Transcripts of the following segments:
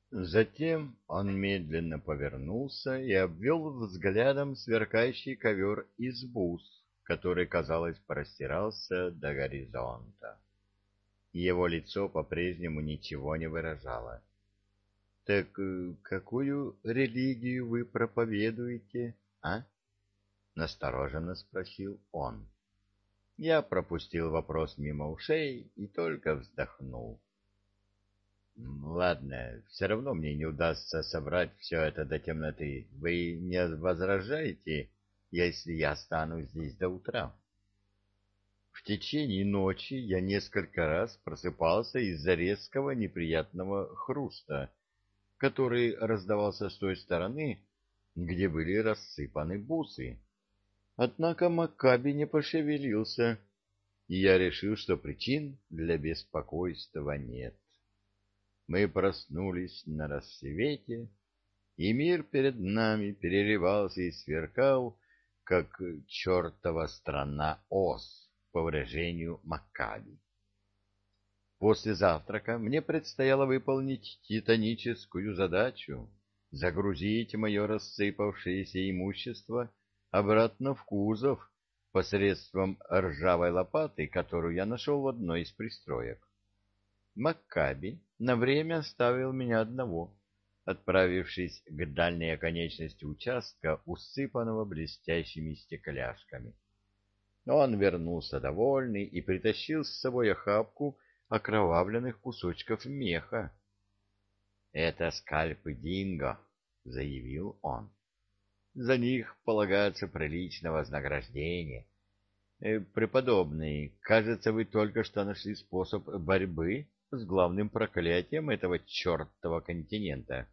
Затем он медленно повернулся и обвел взглядом сверкающий ковер из бус, который, казалось, простирался до горизонта. Его лицо по-прежнему ничего не выражало. — Так какую религию вы проповедуете, а? — настороженно спросил он. Я пропустил вопрос мимо ушей и только вздохнул. Ладно, все равно мне не удастся собрать все это до темноты. Вы не возражаете, если я останусь здесь до утра? В течение ночи я несколько раз просыпался из-за резкого неприятного хруста, который раздавался с той стороны, где были рассыпаны бусы. Однако Маккаби не пошевелился, и я решил, что причин для беспокойства нет. Мы проснулись на рассвете, и мир перед нами переливался и сверкал, как чертова страна Оз, по выражению Маккаби. После завтрака мне предстояло выполнить титаническую задачу — загрузить мое рассыпавшееся имущество обратно в кузов посредством ржавой лопаты, которую я нашел в одной из пристроек. Маккаби на время оставил меня одного, отправившись к дальней оконечности участка, усыпанного блестящими стекляшками. Он вернулся довольный и притащил с собой охапку окровавленных кусочков меха. — Это скальпы динго, — заявил он. — За них полагается приличное вознаграждение. Преподобный, кажется, вы только что нашли способ борьбы с главным проклятием этого чертова континента.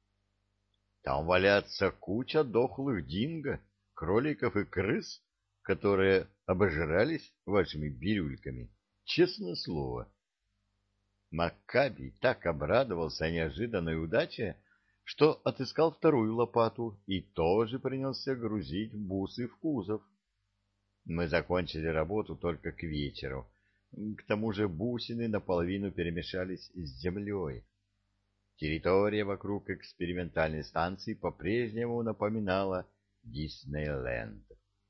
Там валяется куча дохлых динго, кроликов и крыс, которые обожрались вашими бирюльками. Честное слово. Маккаби так обрадовался неожиданной удаче, что отыскал вторую лопату и тоже принялся грузить бусы в кузов. Мы закончили работу только к вечеру. К тому же бусины наполовину перемешались с землей. Территория вокруг экспериментальной станции по-прежнему напоминала Диснейленд.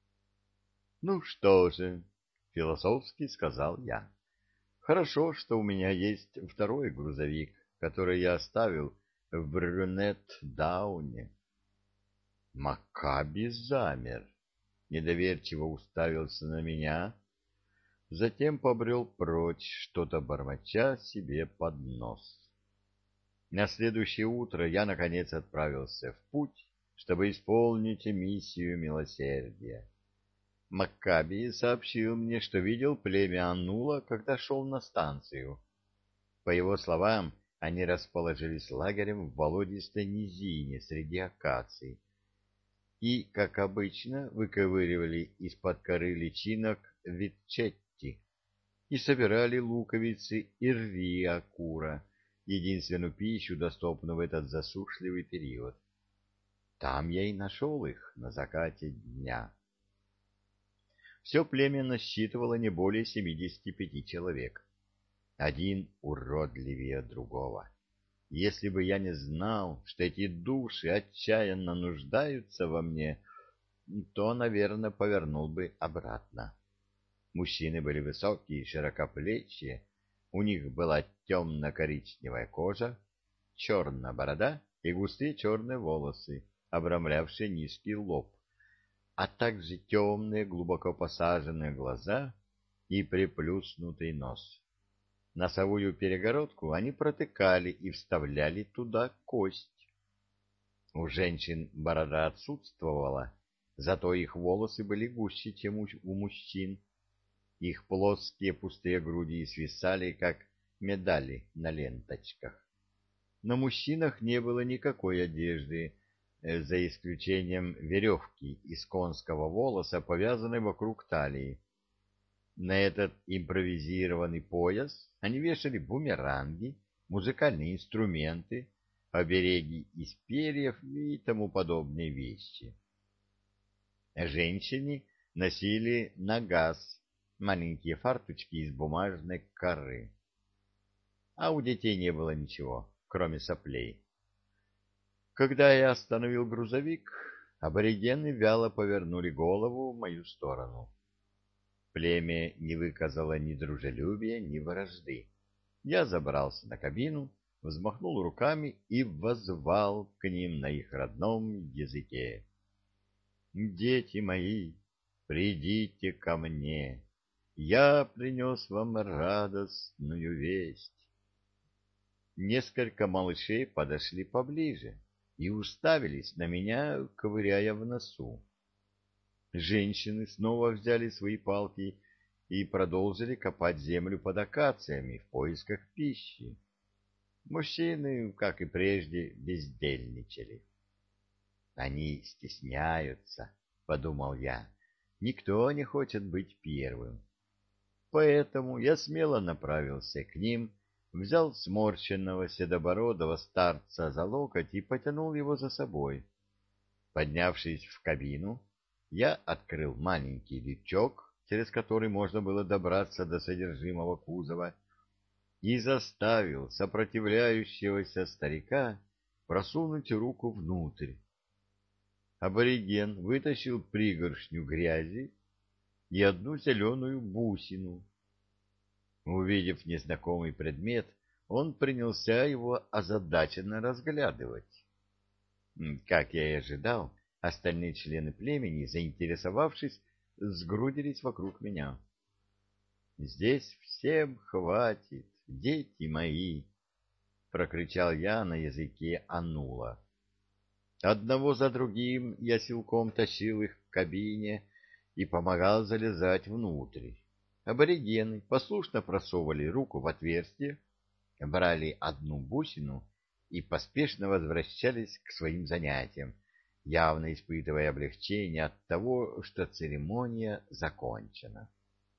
«Ну что же», — философски сказал я, — «хорошо, что у меня есть второй грузовик, который я оставил в Брюнет-Дауне». Маккаби замер, недоверчиво уставился на меня, затем побрел прочь, что-то бормоча себе под нос. На следующее утро я, наконец, отправился в путь, чтобы исполнить миссию милосердия. Маккаби сообщил мне, что видел племя Аннула, когда шел на станцию. По его словам, они расположились лагерем в болотистой низине среди акаций и, как обычно, выковыривали из-под коры личинок витчетти и собирали луковицы и рриакура, единственную пищу, доступную в этот засушливый период. Там я и нашел их на закате дня. Все племя насчитывало не более 75 человек. Один уродливее другого. Если бы я не знал, что эти души отчаянно нуждаются во мне, то, наверное, повернул бы обратно. Мужчины были высокие, широкоплечие, у них была темно-коричневая кожа, черная борода и густые черные волосы, обрамлявшие низкий лоб, а также темные, глубоко посаженные глаза и приплюснутый нос. Носовую перегородку они протыкали и вставляли туда кость. У женщин борода отсутствовала, зато их волосы были гуще, чем у мужчин. Их плоские пустые груди свисали, как медали на ленточках. На мужчинах не было никакой одежды, за исключением веревки из конского волоса, повязанной вокруг талии. На этот импровизированный пояс они вешали бумеранги, музыкальные инструменты, обереги из перьев и тому подобные вещи. Женщины носили нагаз, маленькие фарточки из бумажной коры. А у детей не было ничего, кроме соплей. Когда я остановил грузовик, аборигены вяло повернули голову в мою сторону. Племя не выказало ни дружелюбия, ни вражды. Я забрался на кабину, взмахнул руками и воззвал к ним на их родном языке. «Дети мои, придите ко мне, я принес вам радостную весть». Несколько малышей подошли поближе и уставились на меня, ковыряя в носу. Женщины снова взяли свои палки и продолжили копать землю под акациями в поисках пищи. Мужчины, как и прежде, бездельничали. «Они стесняются», — подумал я. «Никто не хочет быть первым». Поэтому я смело направился к ним, взял сморщенного седобородого старца за локоть и потянул его за собой. Поднявшись в кабину, я открыл маленький лючок, через который можно было добраться до содержимого кузова, и заставил сопротивляющегося старика просунуть руку внутрь. Абориген вытащил пригоршню грязи и одну зеленую бусину. Увидев незнакомый предмет, он принялся его озадаченно разглядывать. Как я и ожидал, остальные члены племени, заинтересовавшись, сгрудились вокруг меня. «Здесь всем хватит, дети мои!» — прокричал я на языке Анула. Одного за другим я силком тащил их к кабине и помогал залезать внутрь. Аборигены послушно просовывали руку в отверстие, брали одну бусину и поспешно возвращались к своим занятиям, явно испытывая облегчение от того, что церемония закончена.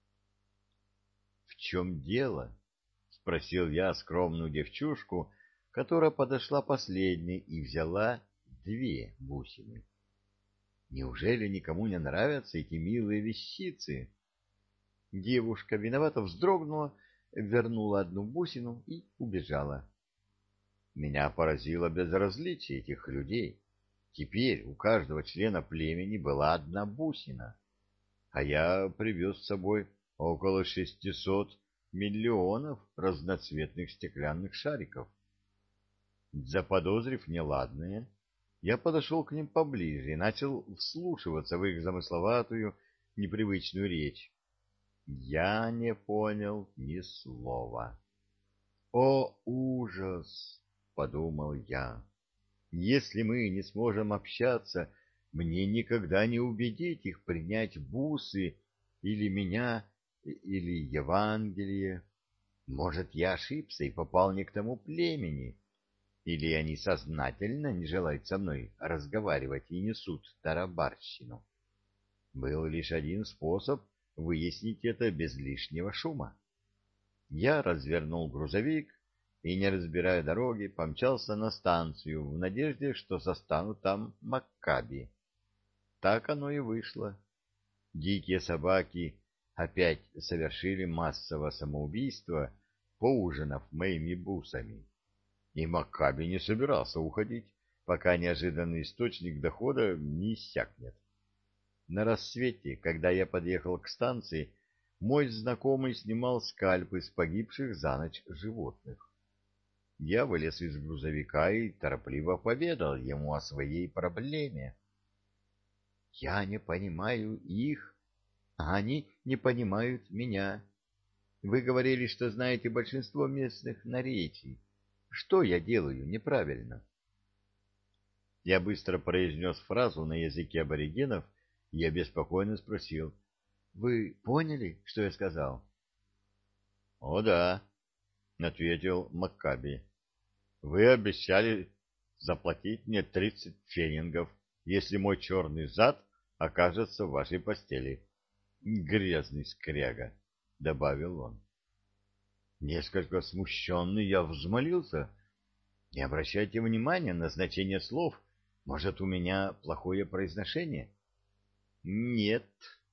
«В чем дело?» — спросил я скромную девчушку, которая подошла последней и взяла 2 бусины. «Неужели никому не нравятся эти милые вещицы?» Девушка виновато вздрогнула, вернула одну бусину и убежала. Меня поразило безразличие этих людей. Теперь у каждого члена племени была одна бусина, а я привез с собой около 600 миллионов разноцветных стеклянных шариков. Заподозрив неладное, я подошел к ним поближе и начал вслушиваться в их замысловатую, непривычную речь. Я не понял ни слова. «О, ужас!» — подумал я. «Если мы не сможем общаться, мне никогда не убедить их принять бусы или меня, или Евангелие. Может, я ошибся и попал не к тому племени, или они сознательно не желают со мной разговаривать и несут тарабарщину. Был лишь один способ выяснить это без лишнего шума. Я развернул грузовик и, не разбирая дороги, помчался на станцию в надежде, что застану там Маккаби. Так оно и вышло. Дикие собаки опять совершили массовое самоубийство, поужинав моими бусами. И Маккаби не собирался уходить, пока неожиданный источник дохода не иссякнет. На рассвете, когда я подъехал к станции, мой знакомый снимал скальпы с погибших за ночь животных. Я вылез из грузовика и торопливо поведал ему о своей проблеме. «Я не понимаю их, а они не понимают меня. Вы говорили, что знаете большинство местных наречий. Что я делаю неправильно?» Я быстро произнес фразу на языке аборигенов и обеспокоенно спросил: «Вы поняли, что я сказал?» «О да», — ответил Маккаби. «Вы обещали заплатить мне 30 фенингов, если мой черный зад окажется в вашей постели. Грязный скряга», — добавил он. Несколько смущенный я взмолился: «Не обращайте внимания на значение слов. Может, у меня плохое произношение?» «Нет,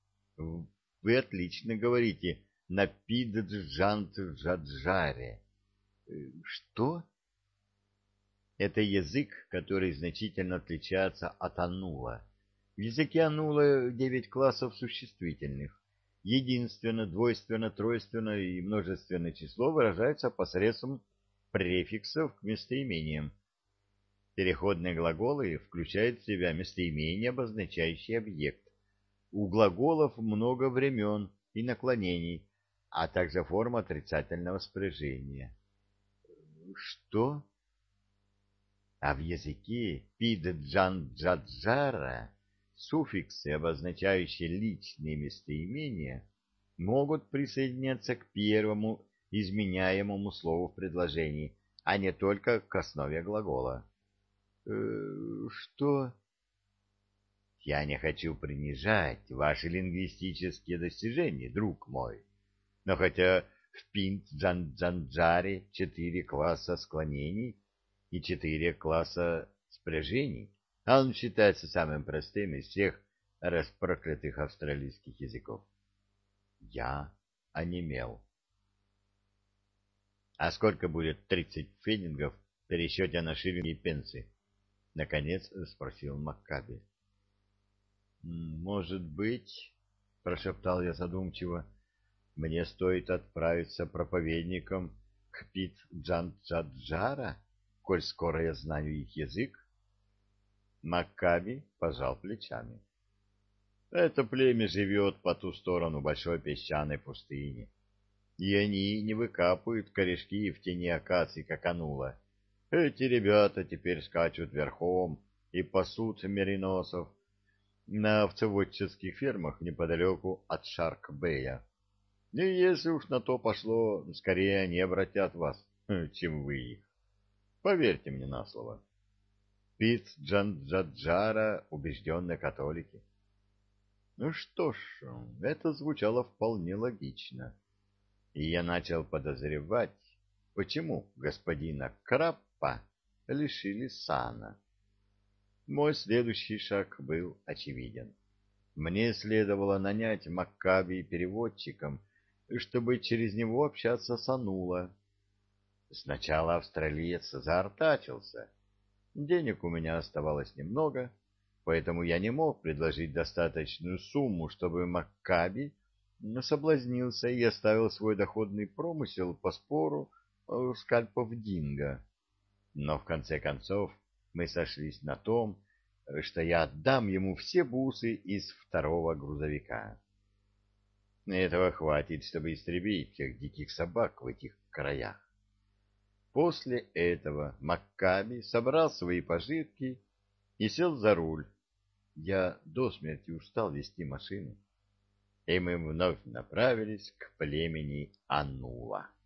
вы отлично говорите на пиджант-джаджаре». «Что?» Это язык, который значительно отличается от Анула. В языке Анула 9 классов существительных. Единственно, двойственно, тройственно и множественное число выражаются посредством префиксов к местоимениям. Переходные глаголы включают в себя местоимение, обозначающее объект. У глаголов много времен и наклонений, а также форма отрицательного спряжения. Что? А в языке Пиджан-Джаджара суффиксы, обозначающие личные местоимения, могут присоединяться к первому изменяемому слову в предложении, а не только к основе глагола. Что? Я не хочу принижать ваши лингвистические достижения, друг мой. Но хотя в Пинт-Джан-Джанджаре 4 класса склонений и 4 класса спряжений, а он считается самым простым из всех распроклятых австралийских языков. Я онемел. А сколько будет 30 феннингов в пересчете на шиллинги и пенсы? Наконец спросил Маккаби. Может быть, прошептал я задумчиво, мне стоит отправиться проповедником к Пит-Джан-Джаджара, коль скоро я знаю их язык? Маккаби пожал плечами. Это племя живет по ту сторону большой песчаной пустыни, и они не выкапывают корешки в тени акаций, как Анула. Эти ребята теперь скачут верхом и пасут мериносов на овцеводческих фермах неподалеку от Шарк-Бэя. И если уж на то пошло, скорее они обратят вас, чем вы их. Поверьте мне на слово. Пит-Джан-Джаджара — убежденные католики. Ну что ж, это звучало вполне логично. И я начал подозревать, почему господина Краппа лишили сана. Мой следующий шаг был очевиден. Мне следовало нанять Маккаби переводчиком, чтобы через него общаться с Анула. Сначала австралиец заортачился. Денег у меня оставалось немного, поэтому я не мог предложить достаточную сумму, чтобы Маккаби соблазнился и оставил свой доходный промысел по спору скальпов Динго. Но в конце концов мы сошлись на том, что я отдам ему все бусы из второго грузовика. Этого хватит, чтобы истребить всех диких собак в этих краях. После этого Маккаби собрал свои пожитки и сел за руль. Я до смерти устал вести машину. И мы вновь направились к племени Анула.